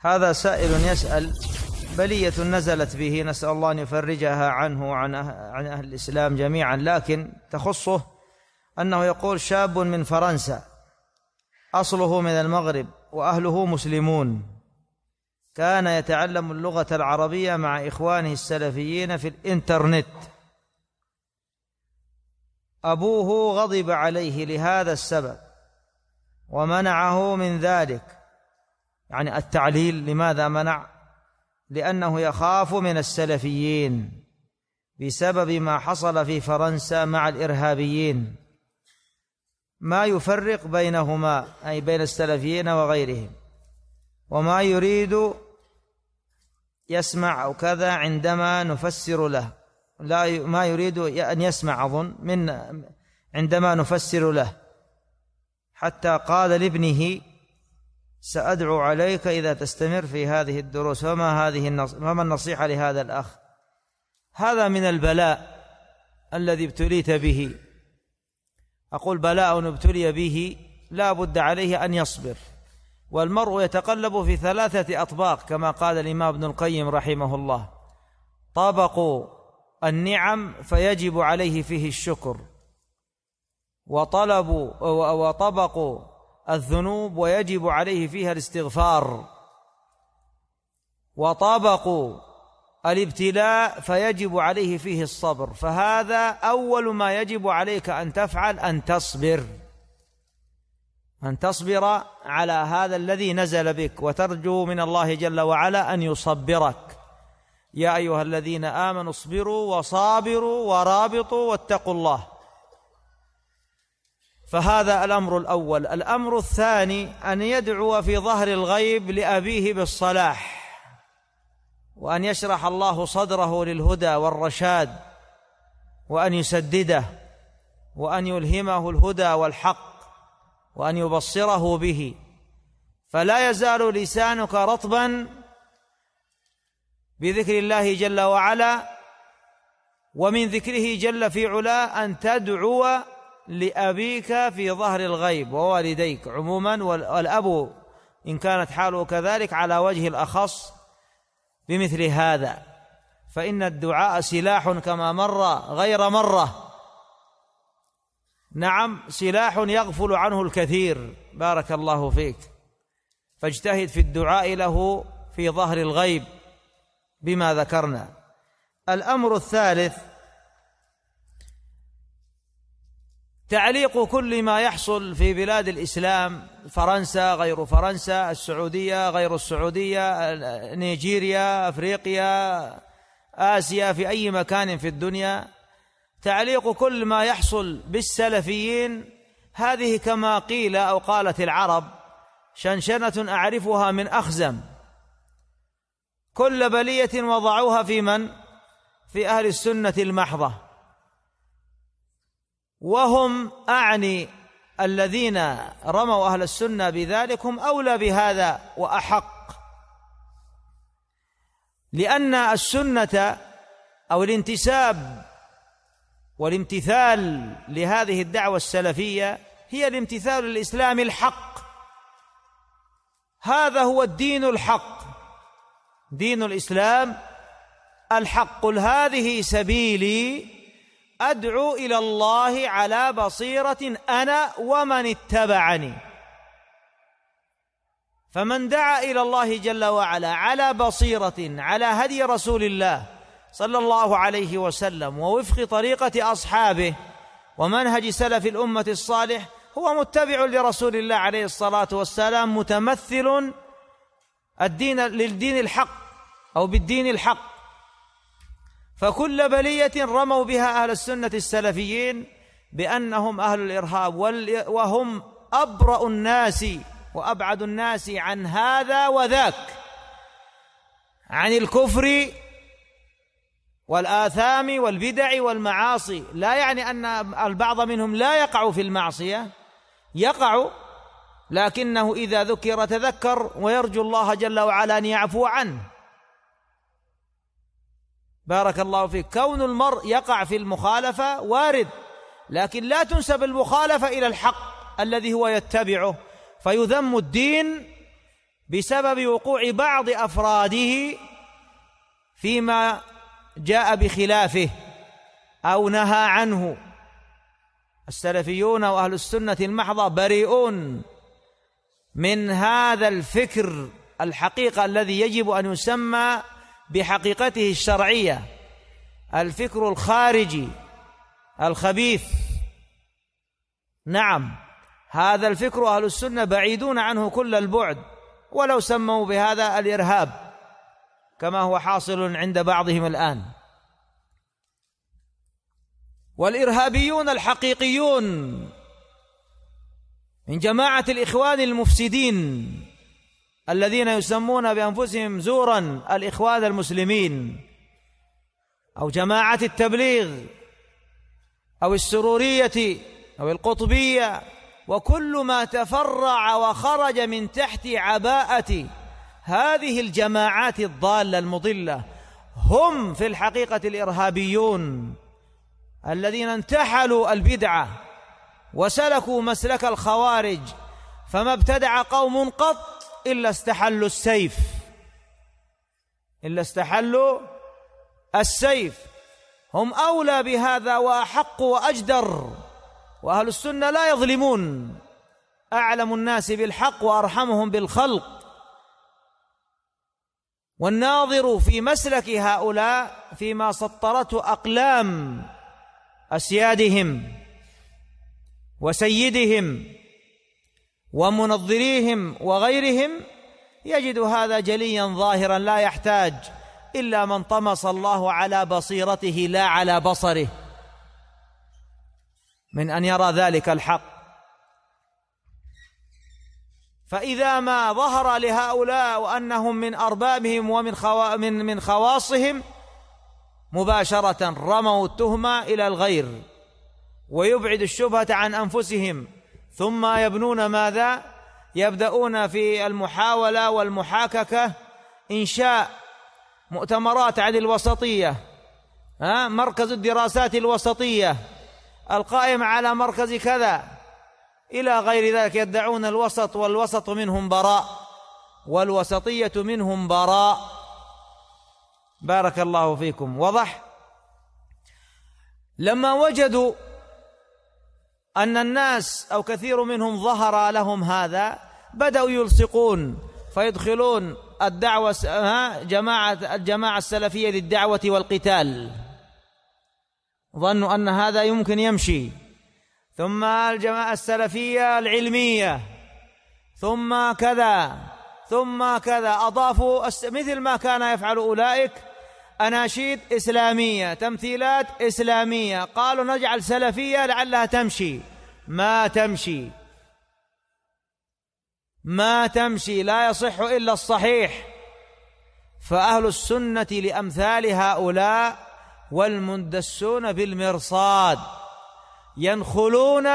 هذا سائل يسأل: بلية نزلت به، نسأل الله أن يفرجها عنه وعن أهل الإسلام جميعا، لكن تخصه أنه يقول: شاب من فرنسا أصله من المغرب وأهله مسلمون، كان يتعلم اللغة العربية مع إخوانه السلفيين في الإنترنت. أبوه غضب عليه لهذا السبب ومنعه من ذلك. يعني التعليل لماذا منع؟ لأنه يخاف من السلفيين بسبب ما حصل في فرنسا مع الإرهابيين، ما يفرق بينهما، أي بين السلفيين وغيرهم، وما يريد يسمع أو كذا عندما نفسر له، لا ما يريد أن يسمع أظن من عندما نفسر له، حتى قال لابنه: سأدعو عليك إذا تستمر في هذه الدروس. فما النصيحة لهذا الأخ؟ هذا من البلاء الذي ابتليت به. أقول: بلاء ابتلي به لا بد عليه أن يصبر، والمرء يتقلب في 3 أطباق كما قال الإمام ابن القيم رحمه الله: طبق النعم فيجب عليه فيه الشكر، وطبق الذنوب ويجب عليه فيها الاستغفار، وطبق الابتلاء فيجب عليه فيه الصبر. فهذا أول ما يجب عليك أن تفعل، أن تصبر على هذا الذي نزل بك، وترجو من الله جل وعلا أن يصبرك. يا أيها الذين آمنوا اصبروا وصابروا ورابطوا واتقوا الله. فهذا الأمر الأول. الأمر الثاني أن يدعو في ظهر الغيب لأبيه بالصلاح، وأن يشرح الله صدره للهدى والرشاد، وأن يسدده، وأن يلهمه الهدى والحق، وأن يبصره به. فلا يزال لسانك رطبا بذكر الله جل وعلا، ومن ذكره جل في علاه أن تدعو لأبيك في ظهر الغيب ووالديك عموما، والأب إن كانت حاله كذلك على وجه الأخص بمثل هذا، فإن الدعاء سلاح كما مر غير مرة. نعم، سلاح يغفل عنه الكثير. بارك الله فيك. فاجتهد في الدعاء له في ظهر الغيب بما ذكرنا. الأمر الثالث تعليق كل ما يحصل في بلاد الإسلام، فرنسا غير فرنسا، السعودية غير السعودية، نيجيريا، أفريقيا، آسيا، في أي مكان في الدنيا، تعليق كل ما يحصل بالسلفيين. هذه كما قيل أو قالت العرب: شنشنة أعرفها من أخزم. كل بلية وضعوها في من؟ في أهل السنة المحضة، وهم أعني الذين رموا أهل السنة بذلك هم أولى بهذا وأحق، لأن السنة أو الانتساب والامتثال لهذه الدعوة السلفية هي الامتثال للإسلام الحق. هذا هو الدين الحق، دين الإسلام الحق. قل هذه سبيلي أدعو إلى الله على بصيرة أنا ومن اتبعني. فمن دعا إلى الله جل وعلا على بصيرة على هدي رسول الله صلى الله عليه وسلم ووفق طريقة أصحابه ومنهج سلف الأمة الصالح، هو متبع لرسول الله عليه الصلاة والسلام، متمثل للدين الحق أو بالدين الحق. فكل بلية رموا بها أهل السنة السلفيين بأنهم أهل الإرهاب، وهم أبرأ الناس وأبعد الناس عن هذا وذاك، عن الكفر والآثام والبدع والمعاصي. لا يعني أن البعض منهم لا يقع في المعصية، يقع، لكنه إذا ذكر تذكر ويرجو الله جل وعلا أن يعفو عنه. بارك الله فيك. كون المرء يقع في المخالفة وارد، لكن لا تنسب المخالفة إلى الحق الذي هو يتبعه، فيذم الدين بسبب وقوع بعض أفراده فيما جاء بخلافه أو نهى عنه. السلفيون وأهل السنة المحضة بريئون من هذا الفكر الحقيقة الذي يجب أن يسمى بحقيقته الشرعية، الفكر الخارجي الخبيث. نعم، هذا الفكر أهل السنة بعيدون عنه كل البعد، ولو سموا بهذا الإرهاب كما هو حاصل عند بعضهم الآن. والإرهابيون الحقيقيون من جماعة الإخوان المفسدين الذين يسمون بأنفسهم زورا الإخوان المسلمين، أو جماعة التبليغ أو السرورية أو القطبية، وكل ما تفرع وخرج من تحت عباءة هذه الجماعات الضالة المضلة، هم في الحقيقة الإرهابيون الذين انتحلوا البدعة وسلكوا مسلك الخوارج. فما ابتدع قوم قط إلا استحلوا السيف، هم أولى بهذا وأحق وأجدر. وأهل السنة لا يظلمون، أعلم الناس بالحق وأرحمهم بالخلق. والناظر في مسلك هؤلاء فيما سطرته أقلام أسيادهم وسيدهم ومنظريهم وغيرهم يجد هذا جليا ظاهرا، لا يحتاج إلا من طمس الله على بصيرته لا على بصره من أن يرى ذلك الحق. فإذا ما ظهر لهؤلاء وأنهم من أربابهم ومن خواصهم مباشرة رموا التهمة إلى الغير ويبعد الشبهة عن أنفسهم، ثم يبنون ماذا؟ يبدأون في المحاولة والمحاككة إنشاء مؤتمرات عن الوسطية، مركز الدراسات الوسطية القائم على مركز كذا إلى غير ذلك، يدعون الوسط والوسط منهم براء والوسطية منهم براء. بارك الله فيكم. وضح؟ لما وجدوا أن الناس أو كثير منهم ظهر لهم هذا بدأوا يلصقون فيدخلون الجماعة السلفية للدعوة والقتال، ظنوا أن هذا يمكن يمشي، ثم الجماعة السلفية العلمية، ثم كذا ثم كذا، أضافوا مثل ما كان يفعل أولئك أناشيد إسلامية، تمثيلات إسلامية، قالوا نجعل سلفية لعلها تمشي. ما تمشي، لا يصح إلا الصحيح. فأهل السنة لأمثال هؤلاء والمندسون بالمرصاد ينخلون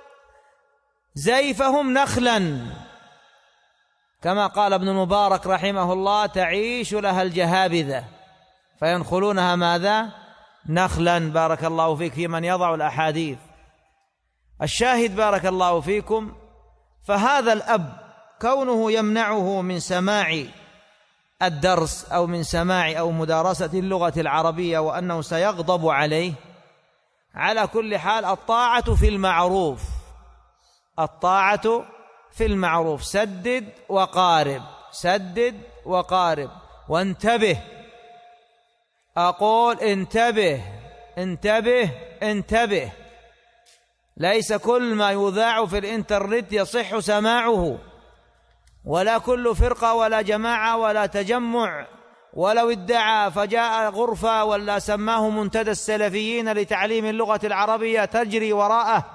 زيفهم نخلا، كما قال ابن المبارك رحمه الله: تعيش لها الجهابذة، فينخلونها ماذا؟ نخلا. بارك الله فيك في من يضع الأحاديث. الشاهد بارك الله فيكم، فهذا الأب كونه يمنعه من سماع الدرس أو من سماع أو مدارسة اللغة العربية وأنه سيغضب عليه، على كل حال الطاعة في المعروف، الطاعة في المعروف، سدد وقارب. وانتبه، أقول انتبه، ليس كل ما يذاع في الإنترنت يصح سماعه، ولا كل فرقة ولا جماعة ولا تجمع ولو ادعى فجاء غرفة ولا سماه منتدى السلفيين لتعليم اللغة العربية تجري وراءه.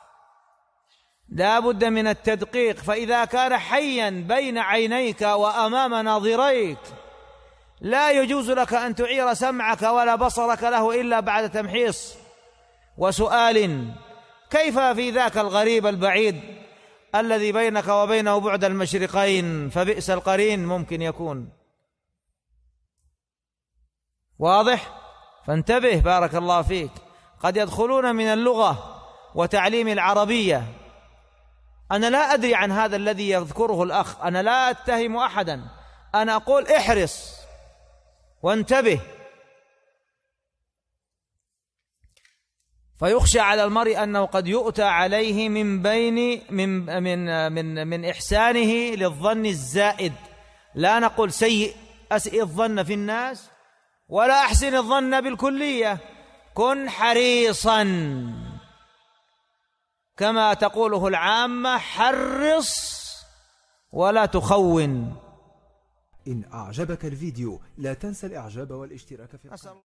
لا بد من التدقيق، فإذا كان حيا بين عينيك وأمام ناظريك لا يجوز لك أن تعير سمعك ولا بصرك له إلا بعد تمحيص وسؤال: كيف في ذاك الغريب البعيد الذي بينك وبينه بعد المشرقين، فبئس القرين ممكن يكون. واضح؟ فانتبه بارك الله فيك. قد يدخلون من اللغة وتعليم العربية أنا لا أدري عن هذا الذي يذكره الأخ، أنا لا أتهم أحدا، أنا أقول احرص وانتبه. فيخشى على المرء أنه قد يؤتى عليه من بين من إحسانه للظن الزائد. لا نقول أسئ الظن في الناس ولا أحسن الظن بالكلية، كن حريصا كما تقوله العامة، حرص ولا تخون. إن أعجبك الفيديو لا تنسى الإعجاب والاشتراك في القناة.